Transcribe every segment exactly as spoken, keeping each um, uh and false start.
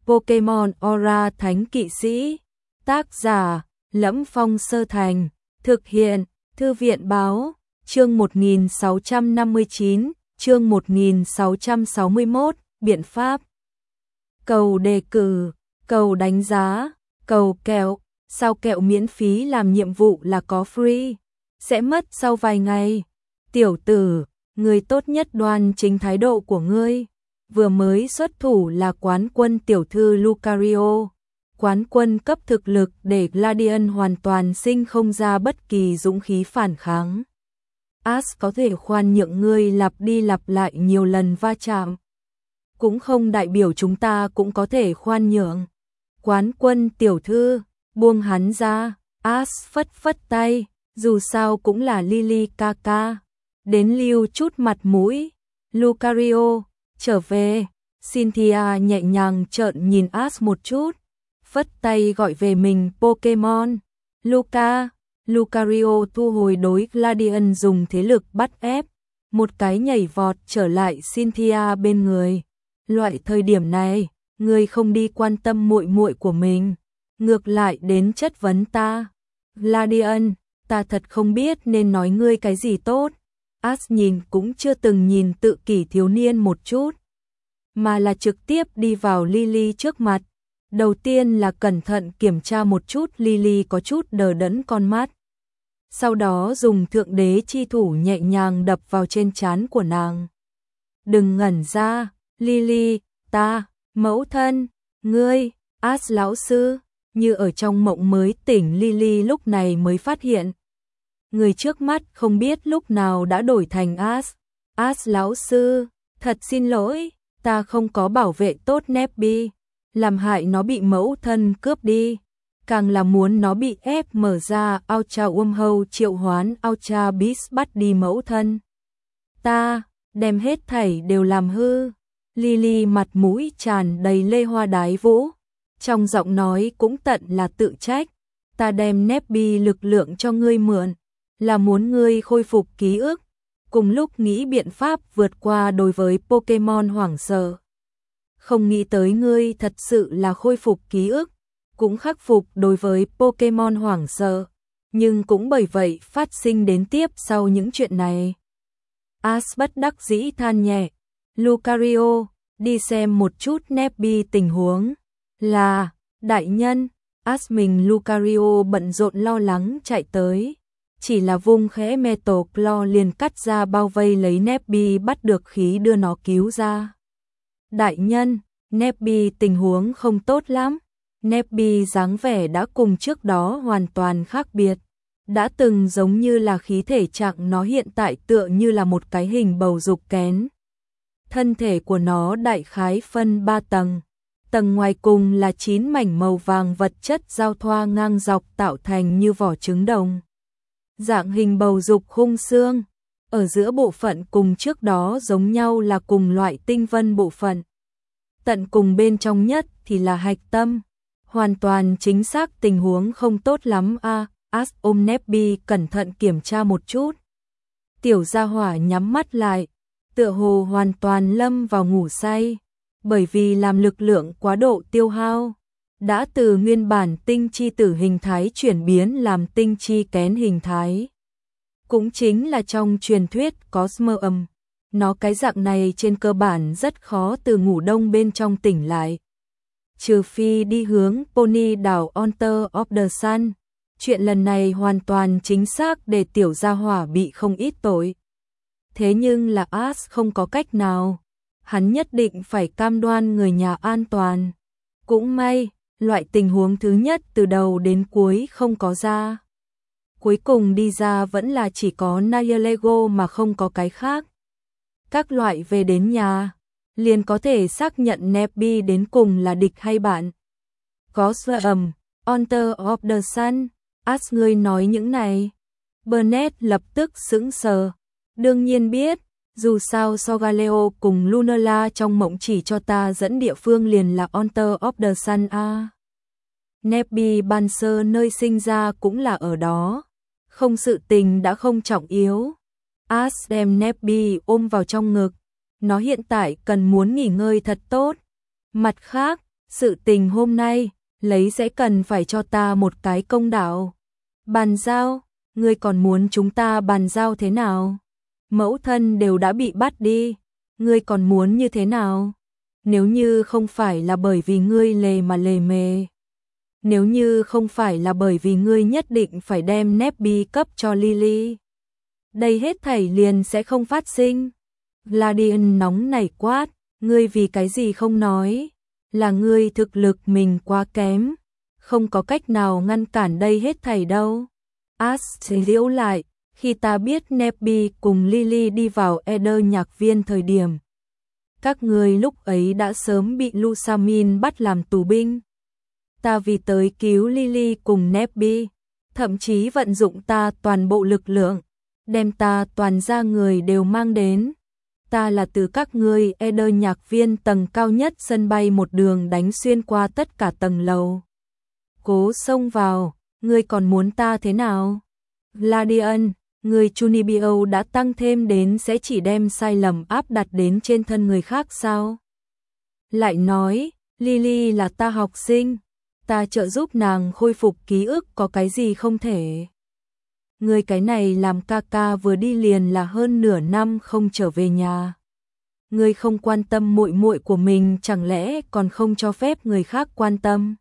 Pokemon Aura Thánh Kỵ Sĩ. Tác giả: Lẫm Phong Sơ Thành. Thực hiện: Thư viện báo. Chương một nghìn sáu trăm năm mươi chín, chương một nghìn sáu trăm sáu mươi mốt, biện pháp. Cầu đề cử, cầu đánh giá, cầu kẹo. Sao kẹo miễn phí làm nhiệm vụ là có free, sẽ mất sau vài ngày. Tiểu tử, người tốt nhất đoan chính thái độ của ngươi. Vừa mới xuất thủ là quán quân tiểu thư Lucario. Quán quân cấp thực lực để Gladian hoàn toàn sinh không ra bất kỳ dũng khí phản kháng. Ash có thể khoan nhượng ngươi lặp đi lặp lại nhiều lần va chạm. Cũng không đại biểu chúng ta cũng có thể khoan nhượng. Quán quân tiểu thư, buông hắn ra. Ash phất phất tay, dù sao cũng là Lily ca ca. Đến lưu chút mặt mũi. Lucario, trở về. Cynthia nhẹ nhàng trợn nhìn Ash một chút, phất tay gọi về mình Pokemon. Luca. Lucario thu hồi đối Gladian dùng thế lực bắt ép, một cái nhảy vọt trở lại Cynthia bên người. Loại thời điểm này, ngươi không đi quan tâm muội muội của mình, ngược lại đến chất vấn ta. Gladian, ta thật không biết nên nói ngươi cái gì tốt. Ash nhìn cũng chưa từng nhìn tự kỷ thiếu niên một chút, mà là trực tiếp đi vào Lily trước mặt. Đầu tiên là cẩn thận kiểm tra một chút Lily có chút đờ đẫn con mắt. Sau đó dùng thượng đế chi thủ nhẹ nhàng đập vào trên trán của nàng. Đừng ngẩn ra, Lily, ta, mẫu thân, ngươi, Ash lão sư. Như ở trong mộng mới tỉnh, Lily lúc này mới phát hiện người trước mắt không biết lúc nào đã đổi thành Ash. Ash lão sư, thật xin lỗi, ta không có bảo vệ tốt Nebby, làm hại nó bị mẫu thân cướp đi, càng là muốn nó bị ép mở ra Ultra Wormhole triệu hoán Ultra Beast bắt đi mẫu thân. Ta, đem hết thảy đều làm hư. Lily mặt mũi tràn đầy lê hoa đái vũ, trong giọng nói cũng tận là tự trách. Ta đem Nebby lực lượng cho ngươi mượn, là muốn ngươi khôi phục ký ức, cùng lúc nghĩ biện pháp vượt qua đối với Pokemon hoảng sợ. Không nghĩ tới ngươi thật sự là khôi phục ký ức, cũng khắc phục đối với Pokemon hoảng sợ, nhưng cũng bởi vậy phát sinh đến tiếp sau những chuyện này. Ash bất đắc dĩ than nhẹ. Lucario, đi xem một chút Nebby tình huống. Là, đại nhân. Ash mình Lucario bận rộn lo lắng chạy tới, chỉ là vung khẽ Metal Claw liền cắt ra bao vây lấy Nebby, bắt được khí đưa nó cứu ra. Đại nhân, Nebby tình huống không tốt lắm. Nebby dáng vẻ đã cùng trước đó hoàn toàn khác biệt. Đã từng giống như là khí thể trạng, nó hiện tại tựa như là một cái hình bầu dục kén. Thân thể của nó đại khái phân ba tầng. Tầng ngoài cùng là chín mảnh màu vàng vật chất giao thoa ngang dọc tạo thành như vỏ trứng đồng. Dạng hình bầu dục khung xương. Ở giữa bộ phận cùng trước đó giống nhau là cùng loại tinh vân bộ phận. Tận cùng bên trong nhất thì là hạch tâm. Hoàn toàn chính xác tình huống không tốt lắm a. À, Ash ôm Nebby cẩn thận kiểm tra một chút. Tiểu gia hỏa nhắm mắt lại, tựa hồ hoàn toàn lâm vào ngủ say, bởi vì làm lực lượng quá độ tiêu hao, đã từ nguyên bản tinh chi tử hình thái chuyển biến làm tinh chi kén hình thái. Cũng chính là trong truyền thuyết Cosmoem. Nó cái dạng này trên cơ bản rất khó từ ngủ đông bên trong tỉnh lại. Trừ phi đi hướng Pony đảo Altar of the Sun. Chuyện lần này hoàn toàn chính xác để tiểu gia hỏa bị không ít tội. Thế nhưng là Ash không có cách nào. Hắn nhất định phải cam đoan người nhà an toàn. Cũng may, loại tình huống thứ nhất từ đầu đến cuối không có ra. Cuối cùng đi ra vẫn là chỉ có Nihilego mà không có cái khác. Các loại về đến nhà, liền có thể xác nhận Nebby đến cùng là địch hay bạn. Cosmoem, Altar of the Sun. Ash, ngươi nói những này. Burnett lập tức sững sờ. Đương nhiên biết, dù sao Solgaleo cùng Lunala trong mộng chỉ cho ta dẫn địa phương liền là Altar of the Sun a. À. Nebby ban sơ nơi sinh ra cũng là ở đó. Không, sự tình đã không trọng yếu. Ash đem Nebby ôm vào trong ngực. Nó hiện tại cần muốn nghỉ ngơi thật tốt. Mặt khác, Sự tình hôm nay, lấy sẽ cần phải cho ta một cái công đạo. Bàn giao, ngươi còn muốn chúng ta bàn giao thế nào? Mẫu thân đều đã bị bắt đi, ngươi còn muốn như thế nào? Nếu như không phải là bởi vì ngươi lề mà lề mề. Nếu như không phải là bởi vì ngươi nhất định phải đem Nebby cấp cho Lily. Đây hết thảy liền sẽ không phát sinh. Gladian nóng nảy quát, ngươi vì cái gì không nói? Là ngươi thực lực mình quá kém, không có cách nào ngăn cản đây hết thảy đâu. Ash liễu lại, khi ta biết Nebby cùng Lily đi vào Eder nhạc viên thời điểm. Các ngươi lúc ấy đã sớm bị Lusamin bắt làm tù binh. Ta vì tới cứu Lily cùng Nebby, thậm chí vận dụng ta toàn bộ lực lượng, đem ta toàn ra người đều mang đến. Ta là từ các ngươi Eder nhạc viên tầng cao nhất sân bay một đường đánh xuyên qua tất cả tầng lầu. Cố xông vào, ngươi còn muốn ta thế nào? Gladian, người Chunibyo đã tăng thêm đến sẽ chỉ đem sai lầm áp đặt đến trên thân người khác sao? Lại nói, Lily là ta học sinh, ta trợ giúp nàng khôi phục ký ức có cái gì không thể. Người cái này làm ca ca vừa đi liền là hơn nửa năm không trở về nhà. Người không quan tâm muội muội của mình chẳng lẽ còn không cho phép người khác quan tâm.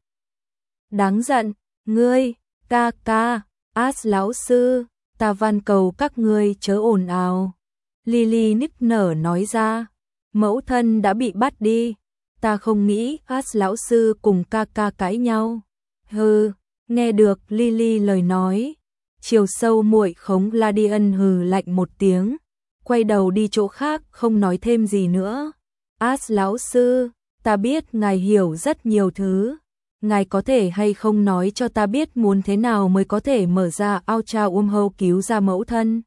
Đáng giận, ngươi, ca ca, Ash lão sư, ta van cầu các ngươi chớ ồn ào. Lily nức nở nói ra, mẫu thân đã bị bắt đi, ta không nghĩ Ash lão sư cùng ca ca cãi nhau. Hừ, nghe được Lily lời nói, chiều sâu muội khống Gladian hừ lạnh một tiếng, quay đầu đi chỗ khác không nói thêm gì nữa. Ash lão sư, ta biết ngài hiểu rất nhiều thứ. Ngài có thể hay không nói cho ta biết muốn thế nào mới có thể mở ra Ultra Wormhole cứu ra mẫu thân?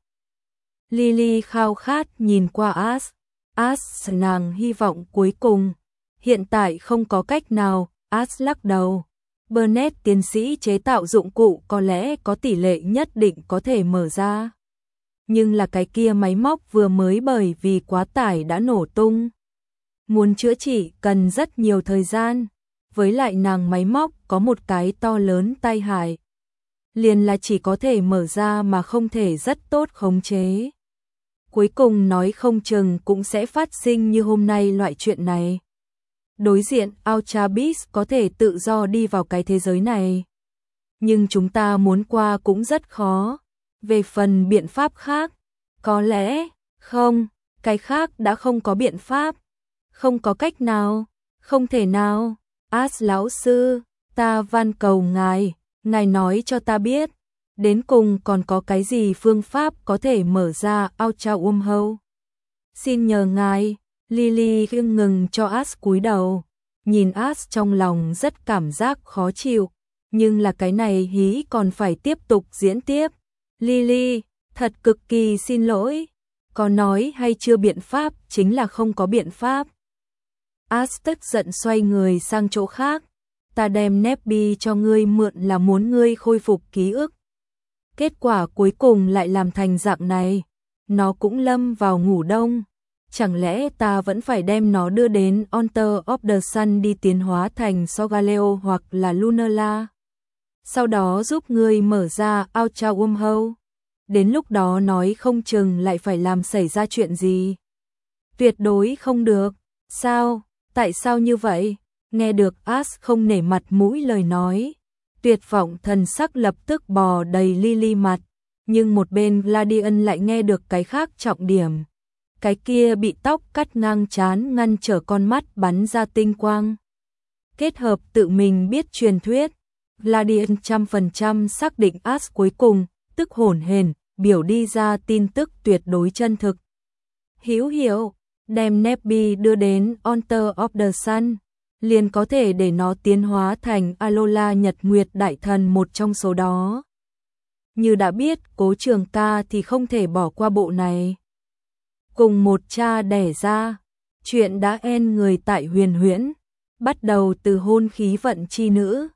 Lily khao khát nhìn qua Ash. Ash nàng hy vọng cuối cùng. Hiện tại không có cách nào, Ash lắc đầu. Burnett tiến sĩ chế tạo dụng cụ có lẽ có tỷ lệ nhất định có thể mở ra. Nhưng là cái kia máy móc vừa mới bởi vì quá tải đã nổ tung. Muốn chữa trị cần rất nhiều thời gian. Với lại nàng máy móc có một cái to lớn tai hại. Liền là chỉ có thể mở ra mà không thể rất tốt khống chế. Cuối cùng nói không chừng cũng sẽ phát sinh như hôm nay loại chuyện này. Đối diện Ultra Beast có thể tự do đi vào cái thế giới này. Nhưng chúng ta muốn qua cũng rất khó. Về phần biện pháp khác, có lẽ, không, cái khác đã không có biện pháp. Không có cách nào, không thể nào. Ash lão sư, ta van cầu ngài, ngài nói cho ta biết, đến cùng còn có cái gì phương pháp có thể mở ra Ultra Wormhole. Xin nhờ ngài. Lily khiêng ngừng cho Ash cúi đầu, nhìn Ash trong lòng rất cảm giác khó chịu, nhưng là cái này hí còn phải tiếp tục diễn tiếp. Lily, thật cực kỳ xin lỗi, có nói hay chưa biện pháp chính là không có biện pháp. Ash tức giận xoay người sang chỗ khác, ta đem Nebby cho ngươi mượn là muốn ngươi khôi phục ký ức. Kết quả cuối cùng lại làm thành dạng này, nó cũng lâm vào ngủ đông. Chẳng lẽ ta vẫn phải đem nó đưa đến Altar of the Sun đi tiến hóa thành Solgaleo hoặc là Lunala? Sau đó giúp ngươi mở ra Ultra Wormhole. Đến lúc đó nói không chừng lại phải làm xảy ra chuyện gì. Tuyệt đối không được. Sao? Tại sao như vậy? Nghe được Ash không nể mặt mũi lời nói. Tuyệt vọng thần sắc lập tức bò đầy Lily mặt. Nhưng một bên Gladian lại nghe được cái khác trọng điểm. Cái kia bị tóc cắt ngang trán ngăn trở con mắt bắn ra tinh quang. Kết hợp tự mình biết truyền thuyết, Gladian trăm phần trăm xác định Ash cuối cùng, tức hổn hển, biểu đi ra tin tức tuyệt đối chân thực. Hữu hiệu, đem Nebby đưa đến Altar of the Sun, liền có thể để nó tiến hóa thành Alola Nhật Nguyệt Đại Thần một trong số đó. Như đã biết Cố Trường Ca thì không thể bỏ qua bộ này. Cùng một cha đẻ ra, chuyện đã en người tại Huyền Huyễn, bắt đầu từ hôn khí vận chi nữ,